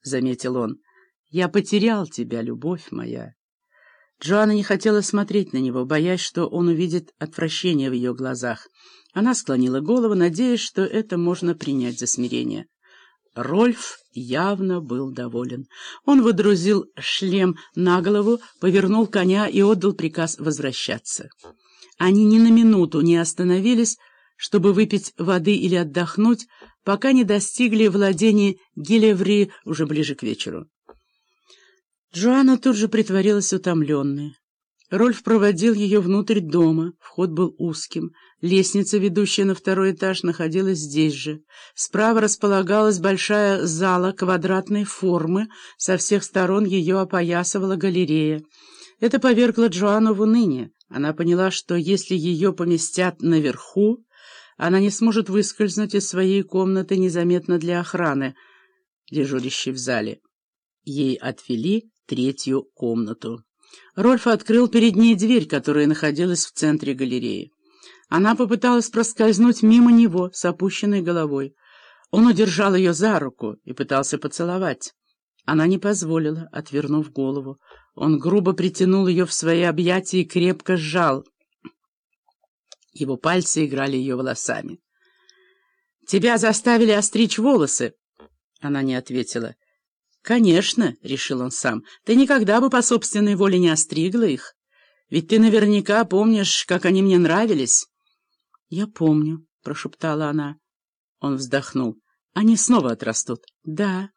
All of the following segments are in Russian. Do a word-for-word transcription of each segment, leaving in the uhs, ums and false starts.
заметил он. «Я потерял тебя, любовь моя». Джоанна не хотела смотреть на него, боясь, что он увидит отвращение в ее глазах. Она склонила голову, надеясь, что это можно принять за смирение. Рольф явно был доволен. Он водрузил шлем на голову, повернул коня и отдал приказ возвращаться. Они ни на минуту не остановились, чтобы выпить воды или отдохнуть, пока не достигли владения Гилеври уже ближе к вечеру. Джоанна тут же притворилась утомленной. Рольф проводил ее внутрь дома, вход был узким, лестница, ведущая на второй этаж, находилась здесь же. Справа располагалась большая зала квадратной формы, со всех сторон ее опоясывала галерея. Это повергло Джоанну в уныние. Она поняла, что если ее поместят наверху, она не сможет выскользнуть из своей комнаты незаметно для охраны, дежурящей в зале. Ей отвели третью комнату. Рольф открыл перед ней дверь, которая находилась в центре галереи. Она попыталась проскользнуть мимо него с опущенной головой. Он удержал ее за руку и пытался поцеловать. Она не позволила, отвернув голову. Он грубо притянул ее в свои объятия и крепко сжал. Его пальцы играли ее волосами. «Тебя заставили остричь волосы?» Она не ответила. «Конечно», — решил он сам, — «ты никогда бы по собственной воле не остригла их. Ведь ты наверняка помнишь, как они мне нравились». «Я помню», — прошептала она. Он вздохнул. «Они снова отрастут». «Да».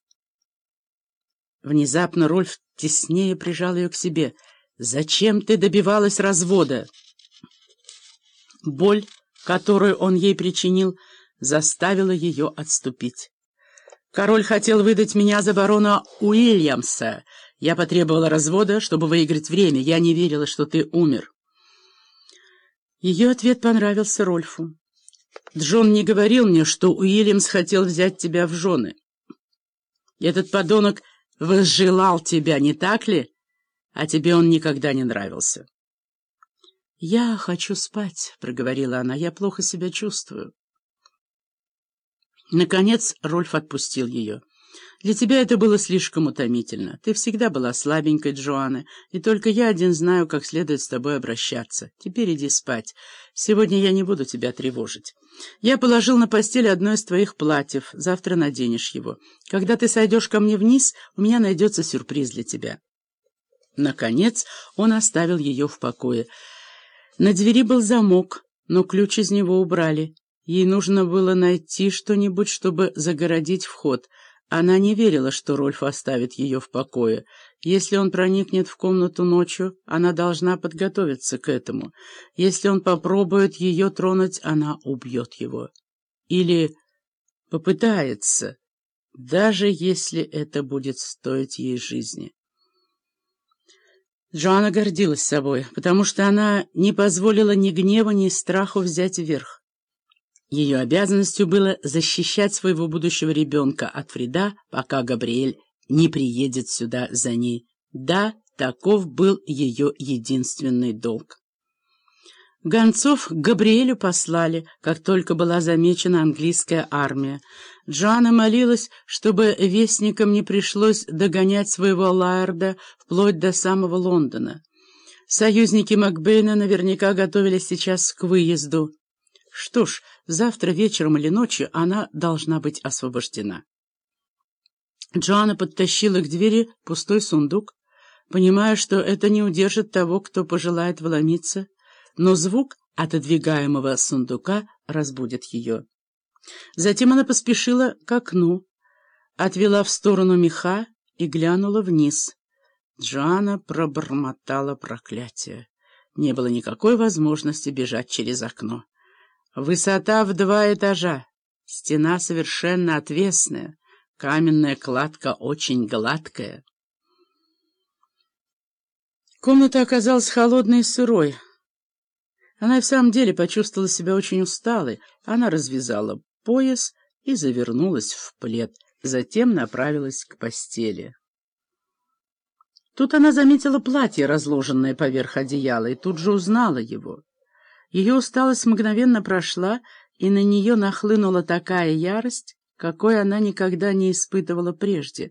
Внезапно Рольф теснее прижал ее к себе. «Зачем ты добивалась развода?» Боль, которую он ей причинил, заставила ее отступить. «Король хотел выдать меня за барона Уильямса. Я потребовала развода, чтобы выиграть время. Я не верила, что ты умер». Ее ответ понравился Рольфу. «Джон не говорил мне, что Уильямс хотел взять тебя в жены. Этот подонок возжелал тебя, не так ли? А тебе он никогда не нравился». «Я хочу спать», — проговорила она. «Я плохо себя чувствую». Наконец Рольф отпустил ее. «Для тебя это было слишком утомительно. Ты всегда была слабенькой, Джоанна, и только я один знаю, как следует с тобой обращаться. Теперь иди спать. Сегодня я не буду тебя тревожить. Я положил на постель одно из твоих платьев. Завтра наденешь его. Когда ты сойдешь ко мне вниз, у меня найдется сюрприз для тебя». Наконец он оставил ее в покое. На двери был замок, но ключ из него убрали. Ей нужно было найти что-нибудь, чтобы загородить вход. Она не верила, что Рольф оставит ее в покое. Если он проникнет в комнату ночью, она должна подготовиться к этому. Если он попробует ее тронуть, она убьет его. Или попытается, даже если это будет стоить ей жизни. Джоанна гордилась собой, потому что она не позволила ни гневу, ни страху взять верх. Ее обязанностью было защищать своего будущего ребенка от вреда, пока Габриэль не приедет сюда за ней. Да, таков был ее единственный долг. Гонцов к Габриэлю послали, как только была замечена английская армия. Джоанна молилась, чтобы вестникам не пришлось догонять своего Лаэрда вплоть до самого Лондона. Союзники Макбейна наверняка готовились сейчас к выезду. Что ж, завтра вечером или ночью она должна быть освобождена. Джоанна подтащила к двери пустой сундук, понимая, что это не удержит того, кто пожелает вломиться, но звук отодвигаемого сундука разбудит ее. Затем она поспешила к окну, отвела в сторону меха и глянула вниз. Джоанна пробормотала проклятие. Не было никакой возможности бежать через окно. Высота в два этажа, стена совершенно отвесная, каменная кладка очень гладкая. Комната оказалась холодной и сырой. Она и в самом деле почувствовала себя очень усталой. Она развязала пояс и завернулась в плед, затем направилась к постели. Тут она заметила платье, разложенное поверх одеяла, и тут же узнала его. Ее усталость мгновенно прошла, и на нее нахлынула такая ярость, какой она никогда не испытывала прежде.